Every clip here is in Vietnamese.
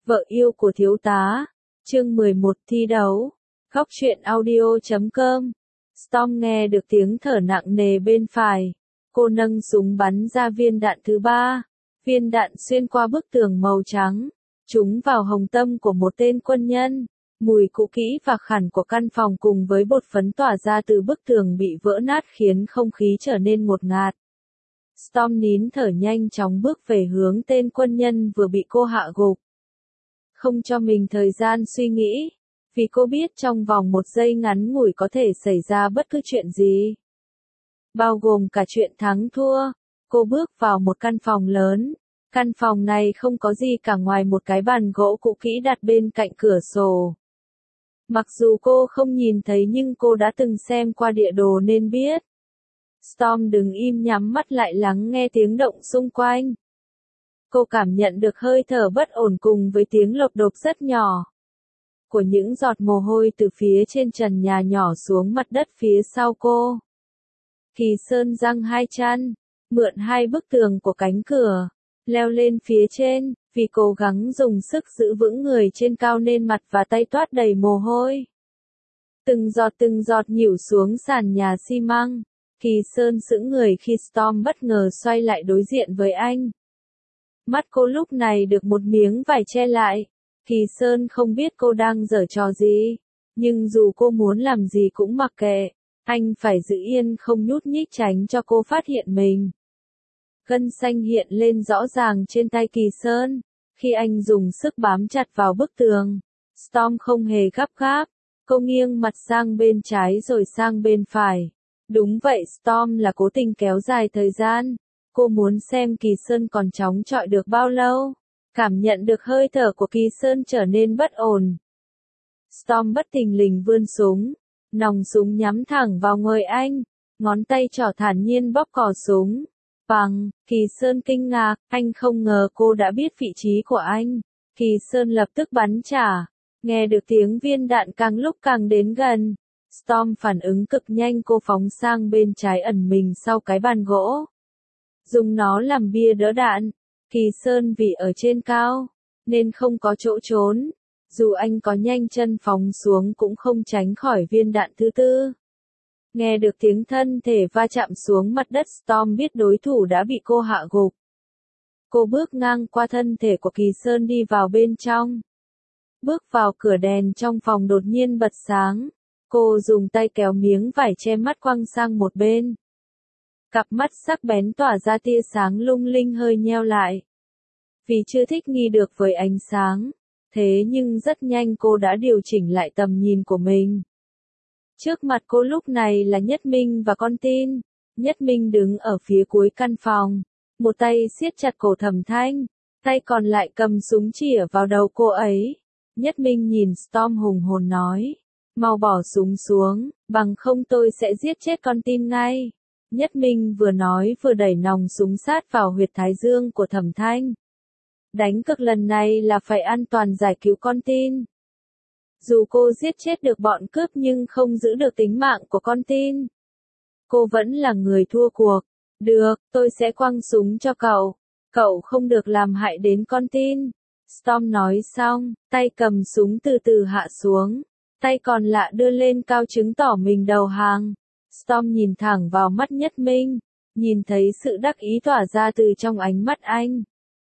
Vợ yêu của thiếu tá. Chương 11 thi đấu. Góc truyện audio.com. Storm nghe được tiếng thở nặng nề bên phải. Cô nâng súng bắn ra viên đạn thứ ba. Viên đạn xuyên qua bức tường màu trắng, trúng vào hồng tâm của một tên quân nhân. Mùi cũ kỹ và khản của căn phòng cùng với bột phấn tỏa ra từ bức tường bị vỡ nát khiến không khí trở nên ngột ngạt. Storm nín thở nhanh chóng bước về hướng tên quân nhân vừa bị cô hạ gục. Không cho mình thời gian suy nghĩ, vì cô biết trong vòng một giây ngắn ngủi có thể xảy ra bất cứ chuyện gì. Bao gồm cả chuyện thắng thua. Cô bước vào một căn phòng lớn. Căn phòng này không có gì cả ngoài một cái bàn gỗ cũ kỹ đặt bên cạnh cửa sổ. Mặc dù cô không nhìn thấy nhưng cô đã từng xem qua địa đồ nên biết. Storm đứng im nhắm mắt lại lắng nghe tiếng động xung quanh. Cô cảm nhận được hơi thở bất ổn cùng với tiếng lộc độc rất nhỏ của những giọt mồ hôi từ phía trên trần nhà nhỏ xuống mặt đất phía sau cô. Kỳ Sơn giang hai chân, mượn hai bức tường của cánh cửa, leo lên phía trên, vì cố gắng dùng sức giữ vững người trên cao nên mặt và tay toát đầy mồ hôi. Từng giọt nhỉu xuống sàn nhà xi măng. Kỳ Sơn sững người khi Storm bất ngờ xoay lại đối diện với anh. Mắt cô lúc này được một miếng vải che lại. Kỳ Sơn không biết cô đang giở trò gì, nhưng dù cô muốn làm gì cũng mặc kệ, anh phải giữ yên không nhúc nhích tránh cho cô phát hiện mình. Gân xanh hiện lên rõ ràng trên tay Kỳ Sơn, khi anh dùng sức bám chặt vào bức tường. Storm không hề gấp gáp, cô nghiêng mặt sang bên trái rồi sang bên phải. Đúng vậy, Storm là cố tình kéo dài thời gian. Cô muốn xem Kỳ Sơn còn chống chọi được bao lâu. Cảm nhận được hơi thở của Kỳ Sơn trở nên bất ổn. Storm bất thình lình vươn súng, nòng súng nhắm thẳng vào người anh, ngón tay trỏ thản nhiên bóp cò súng. Bằng, Kỳ Sơn kinh ngạc, anh không ngờ cô đã biết vị trí của anh. Kỳ Sơn lập tức bắn trả, nghe được tiếng viên đạn càng lúc càng đến gần. Storm phản ứng cực nhanh, cô phóng sang bên trái ẩn mình sau cái bàn gỗ. Dùng nó làm bia đỡ đạn. Kỳ Sơn vì ở trên cao, nên không có chỗ trốn. Dù anh có nhanh chân phóng xuống cũng không tránh khỏi viên đạn thứ tư. Nghe được tiếng thân thể va chạm xuống mặt đất, Storm biết đối thủ đã bị cô hạ gục. Cô bước ngang qua thân thể của Kỳ Sơn đi vào bên trong. Bước vào cửa, đèn trong phòng đột nhiên bật sáng. Cô dùng tay kéo miếng vải che mắt quăng sang một bên. Cặp mắt sắc bén tỏa ra tia sáng lung linh hơi nheo lại. Vì chưa thích nghi được với ánh sáng, thế nhưng rất nhanh cô đã điều chỉnh lại tầm nhìn của mình. Trước mặt cô lúc này là Nhất Minh và con tin. Nhất Minh đứng ở phía cuối căn phòng, một tay siết chặt cổ Thẩm Thanh, tay còn lại cầm súng chĩa vào đầu cô ấy. Nhất Minh nhìn Storm hùng hồn nói, mau bỏ súng xuống, bằng không tôi sẽ giết chết con tin ngay. Nhất Minh vừa nói vừa đẩy nòng súng sát vào huyệt thái dương của Thẩm Thanh. Đánh cược lần này là phải an toàn giải cứu con tin. Dù cô giết chết được bọn cướp nhưng không giữ được tính mạng của con tin, cô vẫn là người thua cuộc. Được, tôi sẽ quăng súng cho cậu. Cậu không được làm hại đến con tin. Storm nói xong, tay cầm súng từ từ hạ xuống. Tay còn lại đưa lên cao chứng tỏ mình đầu hàng. Storm nhìn thẳng vào mắt Nhất Minh, nhìn thấy sự đắc ý tỏa ra từ trong ánh mắt anh.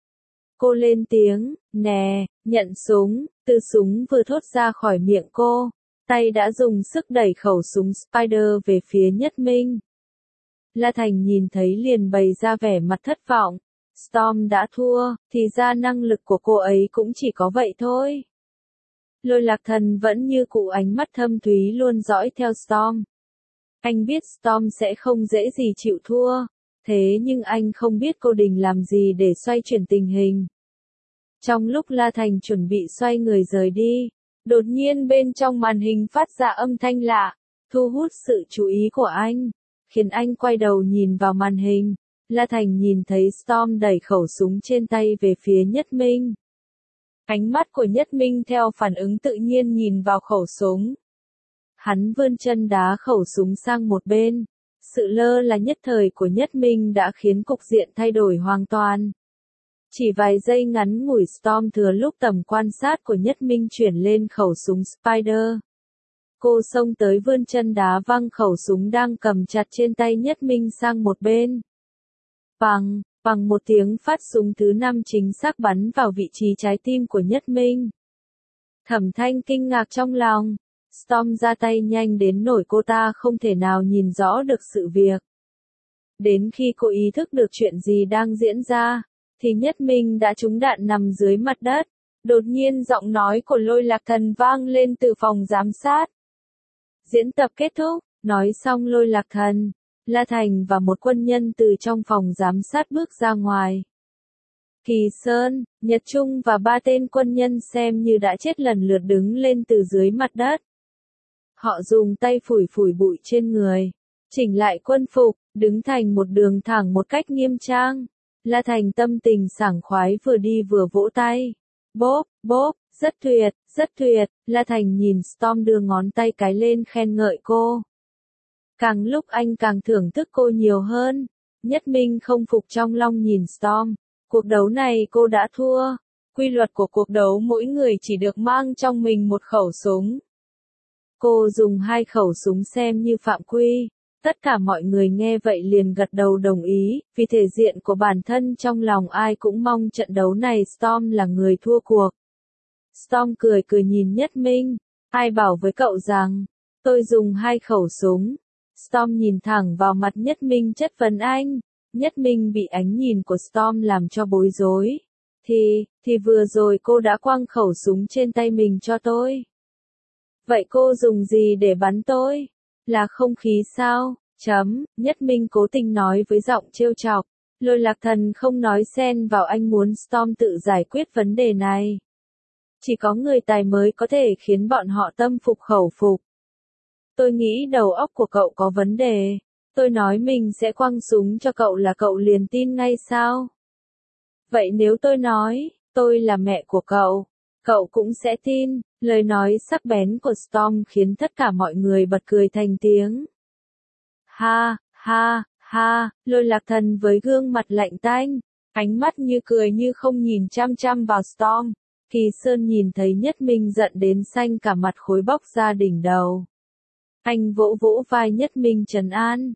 Cô lên tiếng, nè, nhận súng. Từ súng vừa thốt ra khỏi miệng cô, tay đã dùng sức đẩy khẩu súng Spider về phía Nhất Minh. La Thành nhìn thấy liền bày ra vẻ mặt thất vọng. Storm đã thua, thì ra năng lực của cô ấy cũng chỉ có vậy thôi. Lôi Lạc Thần vẫn như cũ, ánh mắt thâm thúy luôn dõi theo Storm. Anh biết Storm sẽ không dễ gì chịu thua, thế nhưng anh không biết cô định làm gì để xoay chuyển tình hình. Trong lúc La Thành chuẩn bị xoay người rời đi, đột nhiên bên trong màn hình phát ra âm thanh lạ, thu hút sự chú ý của anh, khiến anh quay đầu nhìn vào màn hình. La Thành nhìn thấy Storm đẩy khẩu súng trên tay về phía Nhất Minh. Ánh mắt của Nhất Minh theo phản ứng tự nhiên nhìn vào khẩu súng. Hắn vươn chân đá khẩu súng sang một bên. Sự lơ là nhất thời của Nhất Minh đã khiến cục diện thay đổi hoàn toàn. Chỉ vài giây ngắn ngủi Storm thừa lúc tầm quan sát của Nhất Minh chuyển lên khẩu súng Spider. Cô xông tới vươn chân đá văng khẩu súng đang cầm chặt trên tay Nhất Minh sang một bên. Bằng một tiếng phát súng thứ 5 chính xác bắn vào vị trí trái tim của Nhất Minh. Thẩm Thanh kinh ngạc trong lòng. Storm ra tay nhanh đến nỗi cô ta không thể nào nhìn rõ được sự việc. Đến khi cô ý thức được chuyện gì đang diễn ra, thì Nhất Minh đã trúng đạn nằm dưới mặt đất. Đột nhiên giọng nói của Lôi Lạc Thần vang lên từ phòng giám sát. Diễn tập kết thúc, nói xong Lôi Lạc Thần, La Thành và một quân nhân từ trong phòng giám sát bước ra ngoài. Kỳ Sơn, Nhật Trung và 3 tên quân nhân xem như đã chết lần lượt đứng lên từ dưới mặt đất. Họ dùng tay phủi phủi bụi trên người, chỉnh lại quân phục, đứng thành một đường thẳng một cách nghiêm trang. La Thành tâm tình sảng khoái vừa đi vừa vỗ tay. Bốp, bốp, rất tuyệt, rất tuyệt. La Thành nhìn Storm đưa ngón tay cái lên khen ngợi cô. Càng lúc anh càng thưởng thức cô nhiều hơn. Nhất Minh không phục trong lòng nhìn Storm. Cuộc đấu này cô đã thua. Quy luật của cuộc đấu mỗi người chỉ được mang trong mình một khẩu súng. Cô dùng 2 khẩu súng xem như phạm quy. Tất cả mọi người nghe vậy liền gật đầu đồng ý, vì thể diện của bản thân trong lòng ai cũng mong trận đấu này Storm là người thua cuộc. Storm cười cười nhìn Nhất Minh, ai bảo với cậu rằng, tôi dùng 2 khẩu súng. Storm nhìn thẳng vào mặt Nhất Minh chất vấn anh. Nhất Minh bị ánh nhìn của Storm làm cho bối rối. Thì vừa rồi cô đã quăng khẩu súng trên tay mình cho tôi. Vậy cô dùng gì để bắn tôi? Là không khí sao? Nhất Minh cố tình nói với giọng trêu chọc. Lôi Lạc Thần không nói xen vào, anh muốn Storm tự giải quyết vấn đề này. Chỉ có người tài mới có thể khiến bọn họ tâm phục khẩu phục. Tôi nghĩ đầu óc của cậu có vấn đề. Tôi nói mình sẽ quăng súng cho cậu là cậu liền tin ngay sao? Vậy nếu tôi nói, tôi là mẹ của cậu cũng sẽ tin. Lời nói sắc bén của Storm khiến tất cả mọi người bật cười thành tiếng. Ha, ha, ha, Lôi Lạc Thần với gương mặt lạnh tanh, ánh mắt như cười như không nhìn chăm chăm vào Storm. Kỳ Sơn nhìn thấy Nhất Minh giận đến xanh cả mặt khối bóc ra đỉnh đầu. Anh vỗ vỗ vai Nhất Minh trấn an.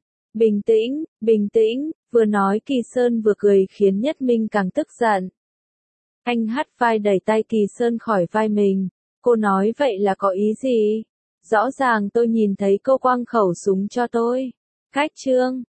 Bình tĩnh, vừa nói Kỳ Sơn vừa cười khiến Nhất Minh càng tức giận. Anh hất vai đẩy tay Kỳ Sơn khỏi vai mình. Cô nói vậy là có ý gì? Rõ ràng tôi nhìn thấy cô quăng khẩu súng cho tôi. Cách chương